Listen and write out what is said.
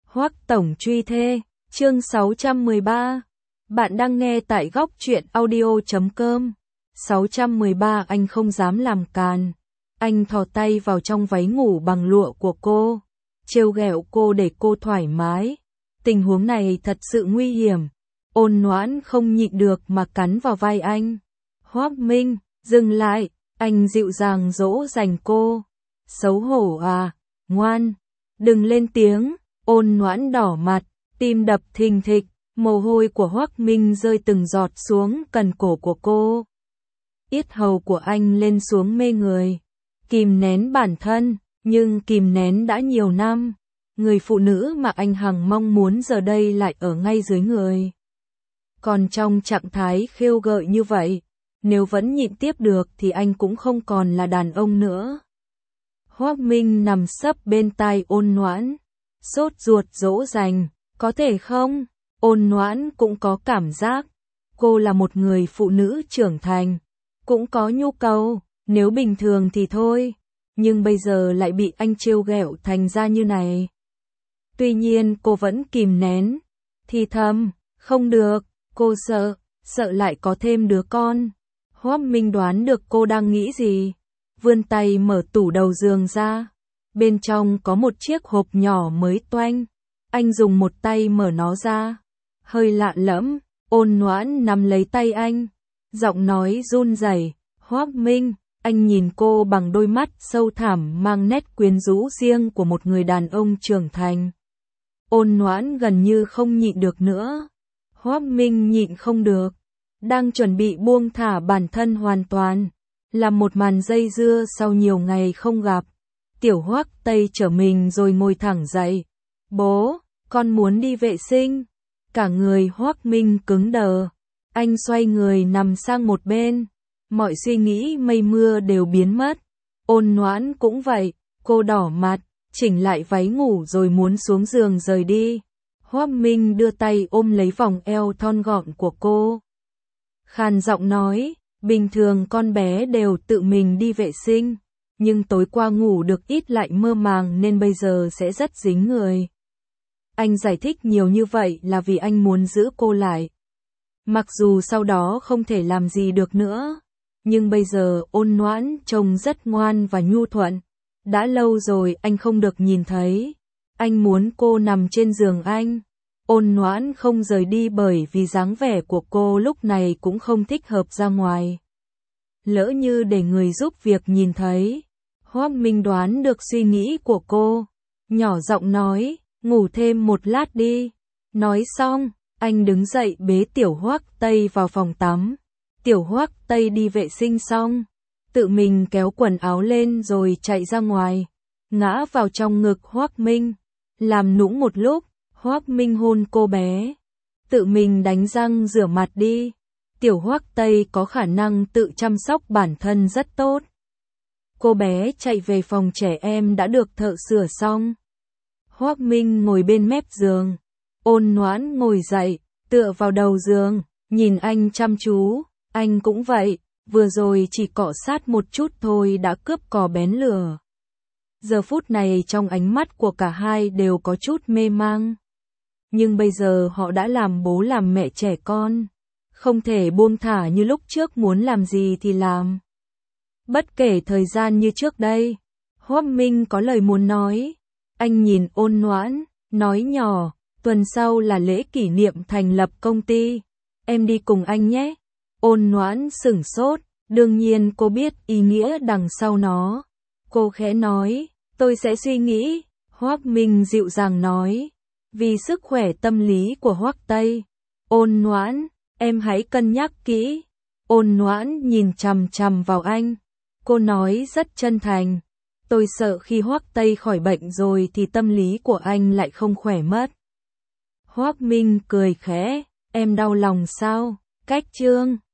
Hoắc tổng truy thê, chương 613. Bạn đang nghe tại góc truyện audio.com. 613 anh không dám làm càn. Anh thò tay vào trong váy ngủ bằng lụa của cô, trêu ghẹo cô để cô thoải mái. Tình huống này thật sự nguy hiểm. Ôn Noãn không nhịn được mà cắn vào vai anh. Hoắc Minh, dừng lại, anh dịu dàng dỗ dành cô. Xấu hổ à, ngoan, đừng lên tiếng. Ôn Noãn đỏ mặt, tim đập thình thịch, mồ hôi của Hoắc Minh rơi từng giọt xuống cần cổ của cô. Yết hầu của anh lên xuống mê người, kìm nén bản thân, nhưng kìm nén đã nhiều năm. Người phụ nữ mà anh hằng mong muốn giờ đây lại ở ngay dưới người. Còn trong trạng thái khêu gợi như vậy, nếu vẫn nhịn tiếp được thì anh cũng không còn là đàn ông nữa. Hoắc Minh nằm sấp bên tai Ôn Noãn, sốt ruột dỗ dành, có thể không? Ôn Noãn cũng có cảm giác, cô là một người phụ nữ trưởng thành, cũng có nhu cầu, nếu bình thường thì thôi, nhưng bây giờ lại bị anh trêu ghẹo thành ra như này. Tuy nhiên cô vẫn kìm nén, thì thầm, không được, cô sợ lại có thêm đứa con. Hoắc Minh đoán được cô đang nghĩ gì, vươn tay mở tủ đầu giường ra. Bên trong có một chiếc hộp nhỏ mới toanh. Anh dùng một tay mở nó ra. Hơi lạ lẫm, Ôn Noãn nắm lấy tay anh. Giọng nói run rẩy. Hoắc Minh, anh nhìn cô bằng đôi mắt sâu thẳm mang nét quyến rũ riêng của một người đàn ông trưởng thành. Ôn Noãn gần như không nhịn được nữa. Hoắc Minh nhịn không được. Đang chuẩn bị buông thả bản thân hoàn toàn. Là một màn dây dưa sau nhiều ngày không gặp. Tiểu Hoắc Tây trở mình rồi ngồi thẳng dậy. Bố, con muốn đi vệ sinh. Cả người Hoắc Minh cứng đờ. Anh xoay người nằm sang một bên. Mọi suy nghĩ mây mưa đều biến mất. Ôn Noãn cũng vậy. Cô đỏ mặt, chỉnh lại váy ngủ rồi muốn xuống giường rời đi. Hoắc Minh đưa tay ôm lấy vòng eo thon gọn của cô. Khàn giọng nói, bình thường con bé đều tự mình đi vệ sinh. Nhưng tối qua ngủ được ít lại mơ màng nên bây giờ sẽ rất dính người. Anh giải thích nhiều như vậy là vì anh muốn giữ cô lại. Mặc dù sau đó không thể làm gì được nữa, nhưng bây giờ Ôn Noãn trông rất ngoan và nhu thuận. Đã lâu rồi anh không được nhìn thấy. Anh muốn cô nằm trên giường anh. Ôn Noãn không rời đi bởi vì dáng vẻ của cô lúc này cũng không thích hợp ra ngoài. Lỡ như để người giúp việc nhìn thấy. Hoắc Minh đoán được suy nghĩ của cô, nhỏ giọng nói, ngủ thêm một lát đi. Nói xong, anh đứng dậy bế Tiểu Hoắc Tây vào phòng tắm. Tiểu Hoắc Tây đi vệ sinh xong, tự mình kéo quần áo lên rồi chạy ra ngoài, ngã vào trong ngực Hoắc Minh, làm nũng một lúc. Hoắc Minh hôn cô bé, tự mình đánh răng rửa mặt đi. Tiểu Hoắc Tây có khả năng tự chăm sóc bản thân rất tốt. Cô bé chạy về phòng trẻ em đã được thợ sửa xong. Hoắc Minh ngồi bên mép giường. Ôn Noãn ngồi dậy, tựa vào đầu giường, nhìn anh chăm chú. Anh cũng vậy, vừa rồi chỉ cọ sát một chút thôi đã cướp cò bén lửa. Giờ phút này trong ánh mắt của cả hai đều có chút mê mang. Nhưng bây giờ họ đã làm bố làm mẹ trẻ con. Không thể buông thả như lúc trước muốn làm gì thì làm. Bất kể thời gian như trước đây, Hoắc Minh có lời muốn nói. Anh nhìn Ôn Noãn, nói nhỏ, tuần sau là lễ kỷ niệm thành lập công ty. Em đi cùng anh nhé. Ôn Noãn sửng sốt, đương nhiên cô biết ý nghĩa đằng sau nó. Cô khẽ nói, tôi sẽ suy nghĩ. Hoắc Minh dịu dàng nói, vì sức khỏe tâm lý của Hoắc Tây. Ôn Noãn, em hãy cân nhắc kỹ. Ôn Noãn nhìn chằm chằm vào anh. Cô nói rất chân thành, tôi sợ khi Hoắc Tây khỏi bệnh rồi thì tâm lý của anh lại không khỏe mất. Hoắc Minh cười khẽ, em đau lòng sao? Cách chương